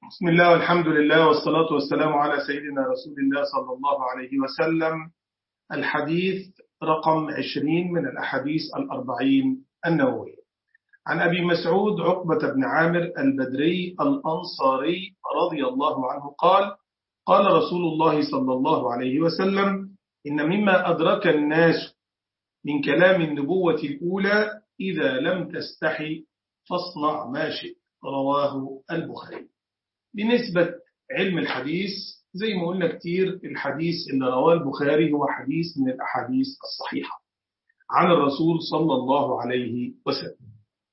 بسم الله والحمد لله والصلاة والسلام على سيدنا رسول الله صلى الله عليه وسلم. الحديث رقم 20 من الأحاديث الأربعين النووية، عن أبي مسعود عقبة بن عامر البدري الأنصاري رضي الله عنه قال: قال رسول الله صلى الله عليه وسلم: إن مما أدرك الناس من كلام النبوة الأولى إذا لم تستحي فاصنع ما شئت. رواه البخاري. بنسبة علم الحديث زي ما قلنا كتير، الحديث اللي رواه البخاري هو حديث من الأحاديث الصحيحة عن الرسول صلى الله عليه وسلم.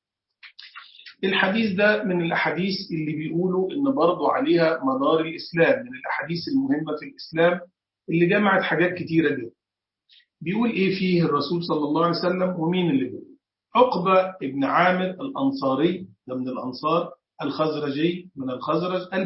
الحديث ده من الأحاديث اللي بيقولوا إن برضو عليها مدار الإسلام، من الأحاديث المهمة في الإسلام اللي جمعت حاجات كتيرة جدا. بيقول إيه فيه الرسول صلى الله عليه وسلم؟ ومين اللي بيقول؟ عقبة ابن عامر الأنصاري، ده من الأنصار، الخزرجي من الخزرج،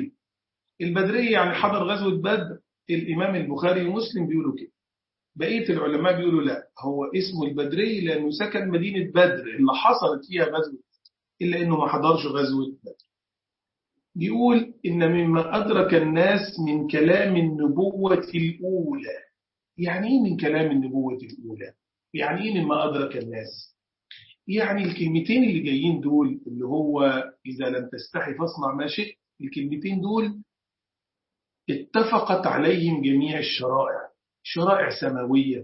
البدري يعني حضر غزوة بدر. الإمام البخاري ومسلم بيقولوا كده، بقية العلماء بيقولوا لا، هو اسمه البدري لأنه سكن مدينة بدر اللي حصلت فيها غزوة، إلا أنه ما حضرش غزوة بدر. بيقول إن مما أدرك الناس من كلام النبوة الأولى. يعني إيه من كلام النبوة الأولى؟ يعني إيه مما أدرك الناس؟ يعني الكلمتين اللي جايين دول، اللي هو إذا لم تستحي فاصنع ما شئت، الكلمتين دول اتفقت عليهم جميع الشرائع، شرائع سماوية،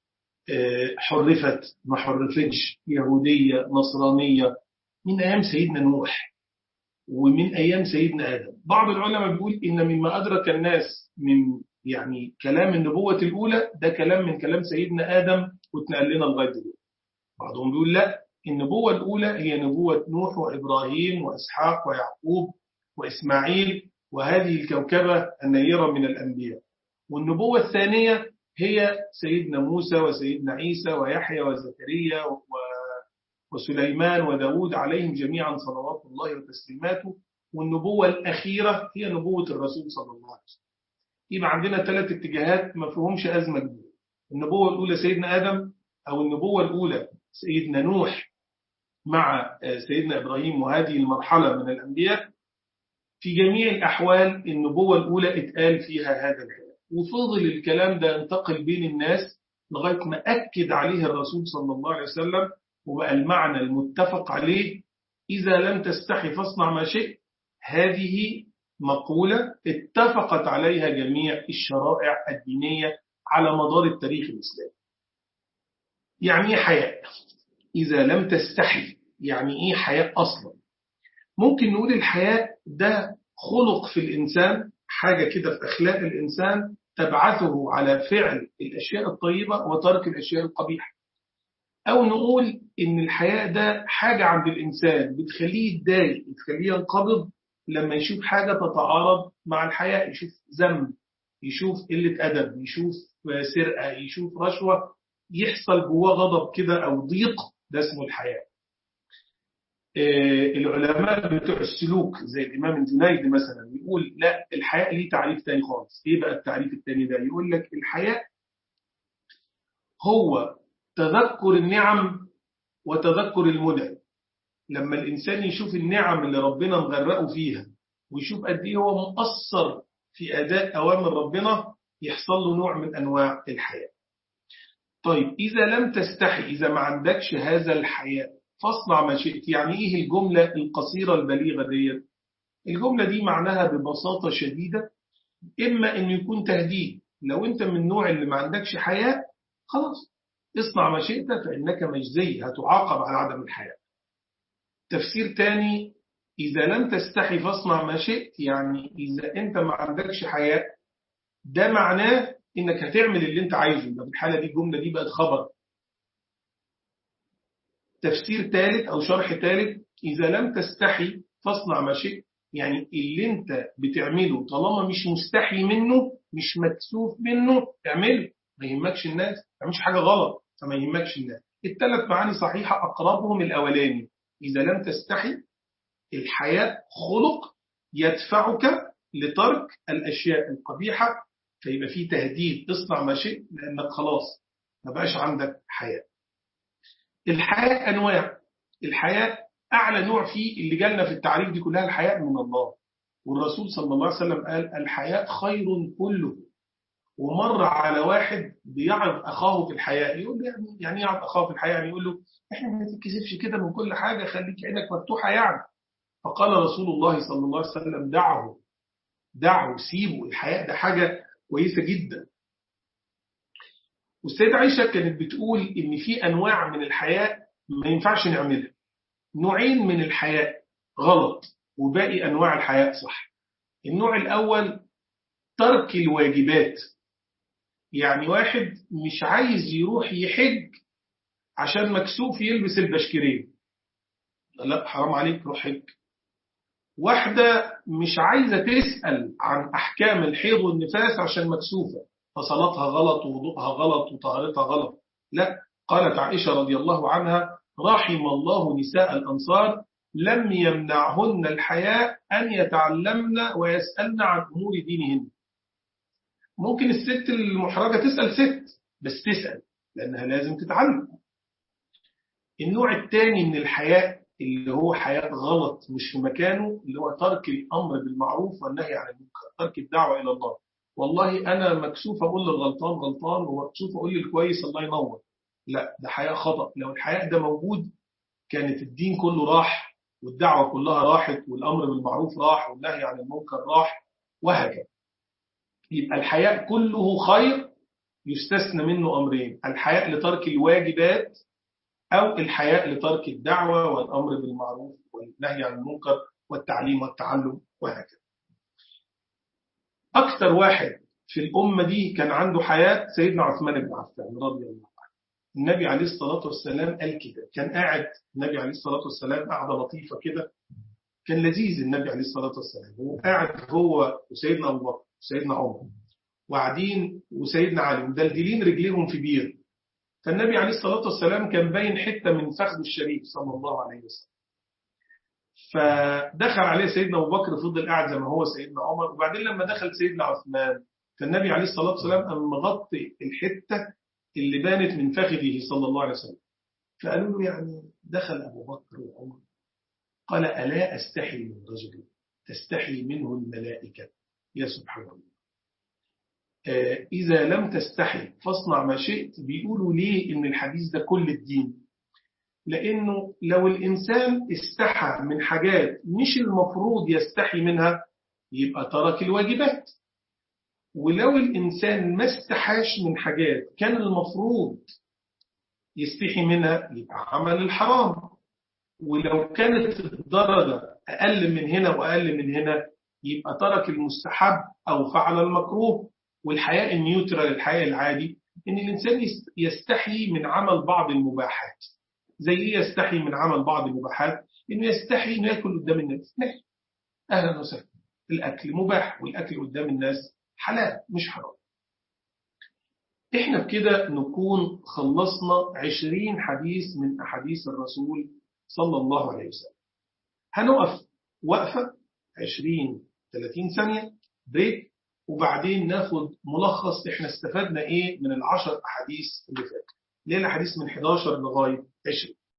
حرفت ما حرفتش، يهودية نصرانية، من أيام سيدنا نوح ومن أيام سيدنا آدم. بعض العلماء بيقول إن مما أدرك الناس من يعني كلام النبوة الأولى ده كلام من كلام سيدنا آدم واتنقل لنا لغاية دلوقتي. بعضهم بيقول لا، النبوة الأولى هي نبوة نوح وإبراهيم وإسحاق ويعقوب وإسماعيل وهذه الكوكبة النيرة من الأنبياء. والنبوة الثانية هي سيدنا موسى وسيدنا عيسى ويحيى وزكريا وسليمان وداود عليهم جميعا صلوات الله وتسليماته. والنبوة الأخيرة هي نبوة الرسول صلى الله عليه وسلم. يبقى عندنا ثلاث اتجاهات ما فيهمش أزمة كبيرة. النبوة الأولى سيدنا آدم، أو النبوة الأولى سيدنا نوح مع سيدنا إبراهيم، وهذه المرحلة من الأنبياء. في جميع الأحوال النبوة الأولى اتقال فيها هذا الكلام، وفضل الكلام ده ينتقل بين الناس لغاية ما أكد عليه الرسول صلى الله عليه وسلم، وبقى المعنى المتفق عليه إذا لم تستحي فاصنع ما شئت. هذه مقولة اتفقت عليها جميع الشرائع الدينية على مدار التاريخ الإسلامي. يعني إيه حياء؟ إذا لم تستحي يعني إيه حياء أصلا؟ ممكن نقول الحياء ده خلق في الإنسان، حاجة كده في أخلاق الإنسان تبعثه على فعل الأشياء الطيبة وترك الأشياء القبيحة. أو نقول إن الحياء ده حاجة عند الإنسان بتخليه يتضايق، بتخليه ينقبض لما يشوف حاجة تتعارض مع الحياء، يشوف ذنب، يشوف قلة أدب، يشوف سرقة، يشوف رشوة، يحصل جواه غضب كده أو ضيق. ده اسمه الحياء. العلماء بتوع السلوك زي الإمام الجنيد مثلا يقول لا، الحياء ليه تعريف تاني خالص. إيه بقى التعريف التاني ده؟ يقول لك الحياء هو تذكر النعم وتذكر المنعم. لما الإنسان يشوف النعم اللي ربنا مغرقه فيها ويشوف قد إيه هو مقصر في أداء أوامر ربنا، يحصل له نوع من أنواع الحياء. طيب إذا لم تستحي، إذا ما عندكش هذا الحياء، فاصنع ما شئت. يعني إيه الجملة القصيرة البليغة دي؟ الجملة دي معناها ببساطة شديدة إما أن يكون تهديد. لو أنت من النوع اللي ما عندكش حياء، خلاص اصنع ما شئت فإنك مجزي، هتعاقب على عدم الحياء. تفسير تاني: إذا لم تستحي فاصنع ما شئت، يعني إذا أنت ما عندكش حياء ده معناه إنك هتعمل اللي أنت عايزه. ده في الحالة دي الجملة دي بقت خبر. تفسير ثالث أو شرح ثالث: إذا لم تستحي فاصنع ما شئت، يعني اللي أنت بتعمله طالما مش مستحي منه، مش مكسوف منه، اعمله. ما يهمكش الناس، ما تعملش حاجة غلط فما يهمكش الناس. الثلاث معاني صحيحة، أقربهم الأولاني. إذا لم تستحي، الحياء خلق يدفعك لترك الأشياء القبيحة، فيبقى فيه تهديد اصنع ما شئت، لأنك خلاص ما بقاش عندك حياء. الحياء أنواع. الحياء أعلى نوع فيه اللي جالنا في التعريف دي كلها الحياء من الله. والرسول صلى الله عليه وسلم قال الحياء خير كله. ومر على واحد بيعظ أخاه في الحياء، يقول له يعني يعظ أخاه في الحياء، يعني يقول له إحنا ما تتكسفش كده من كل حاجة، خليك عينك مفتوحة يعني. فقال رسول الله صلى الله عليه وسلم دعه سيبه، الحياء ده حاجة كويسة جدا. والسيدة عائشة كانت بتقول إن في أنواع من الحياء ما ينفعش نعملها، نوعين من الحياء غلط وباقي أنواع الحياء صح. النوع الأول ترك الواجبات، يعني واحد مش عايز يروح يحج عشان مكسوف يلبس البشكرين، لا حرام عليك روح حج. واحدة مش عايزة تسأل عن أحكام الحيض والنفاس عشان مكسوفة، فصلاتها غلط ووضوءها غلط وطهارتها غلط، لا. قالت عائشة رضي الله عنها رحم الله نساء الأنصار لم يمنعهن الحياء أن يتعلمن ويسألن عن أمور دينهن. ممكن الست المحرجة تسأل ست، بس تسأل لأنها لازم تتعلم. النوع الثاني من الحياء اللي هو حياء غلط مش في مكانه، اللي هو ترك الأمر بالمعروف والنهي عن المنكر، ترك الدعوة إلى الله. والله أنا مكسوف أقول للغلطان غلطان ومكسوف أقول للكويس الله ينور، لا ده حياء خطأ. لو الحياء ده موجود كانت الدين كله راح والدعوة كلها راحت والأمر بالمعروف راح والنهي عن المنكر راح وهكذا. يبقى الحياء كله خير، يستثنى منه أمرين: الحياء لترك الواجبات، أو الحياء لترك الدعوة والأمر بالمعروف والنهي عن المنكر والتعليم والتعلم وهكذا. أكثر واحد في الأمة دي كان عنده حياء سيدنا عثمان بن عفان رضي الله عنه. النبي عليه الصلاة والسلام قال كده، كان قاعد النبي عليه الصلاة والسلام قاعدة لطيفة كده، كان لذيذ النبي عليه الصلاة والسلام، هو قاعد هو وسيدنا أبو بكر وسيدنا عمر وقاعدين وسيدنا علي مدلدلين رجليهم في بير. فالنبي عليه الصلاة والسلام كان باين حتة من فخذ الشريف صلى الله عليه وسلم. فدخل عليه سيدنا أبو بكر فضل قاعد زي ما هو سيدنا عمر، وبعدين لما دخل سيدنا عثمان فالنبي عليه الصلاة والسلام قام مغطي الحتة اللي بانت من فخذه صلى الله عليه وسلم. فقالوا له يعني دخل أبو بكر وعمر، قال ألا أستحي من رجل تستحي منه الملائكة؟ يا سبحان الله. إذا لم تستحي فاصنع ما شئت. بيقولوا ليه إن الحديث ده كل الدين؟ لأنه لو الإنسان استحى من حاجات مش المفروض يستحي منها يبقى ترك الواجبات، ولو الإنسان ما استحاش من حاجات كان المفروض يستحي منها يبقى عمل الحرام، ولو كانت الدرجة أقل من هنا وأقل من هنا يبقى ترك المستحب أو فعل المكروه. والحياء النيوترال الحياء العادي إن الإنسان يستحي من عمل بعض المباحات. زي إيه يستحي من عمل بعض المباحات؟ إنه يستحي إنه يأكل قدام الناس، ماشي أهلا وسهلا، الأكل مباح والأكل قدام الناس حلال مش حرام. إحنا بكده نكون خلصنا 20 حديث من أحاديث الرسول صلى الله عليه وسلم. هنقف وقفة 20-30 ثانية بريك، وبعدين ناخد ملخص إحنا استفدنا إيه من 10 أحاديث اللي فاتوا، اللي هي الأحاديث من 11 لغاية 20.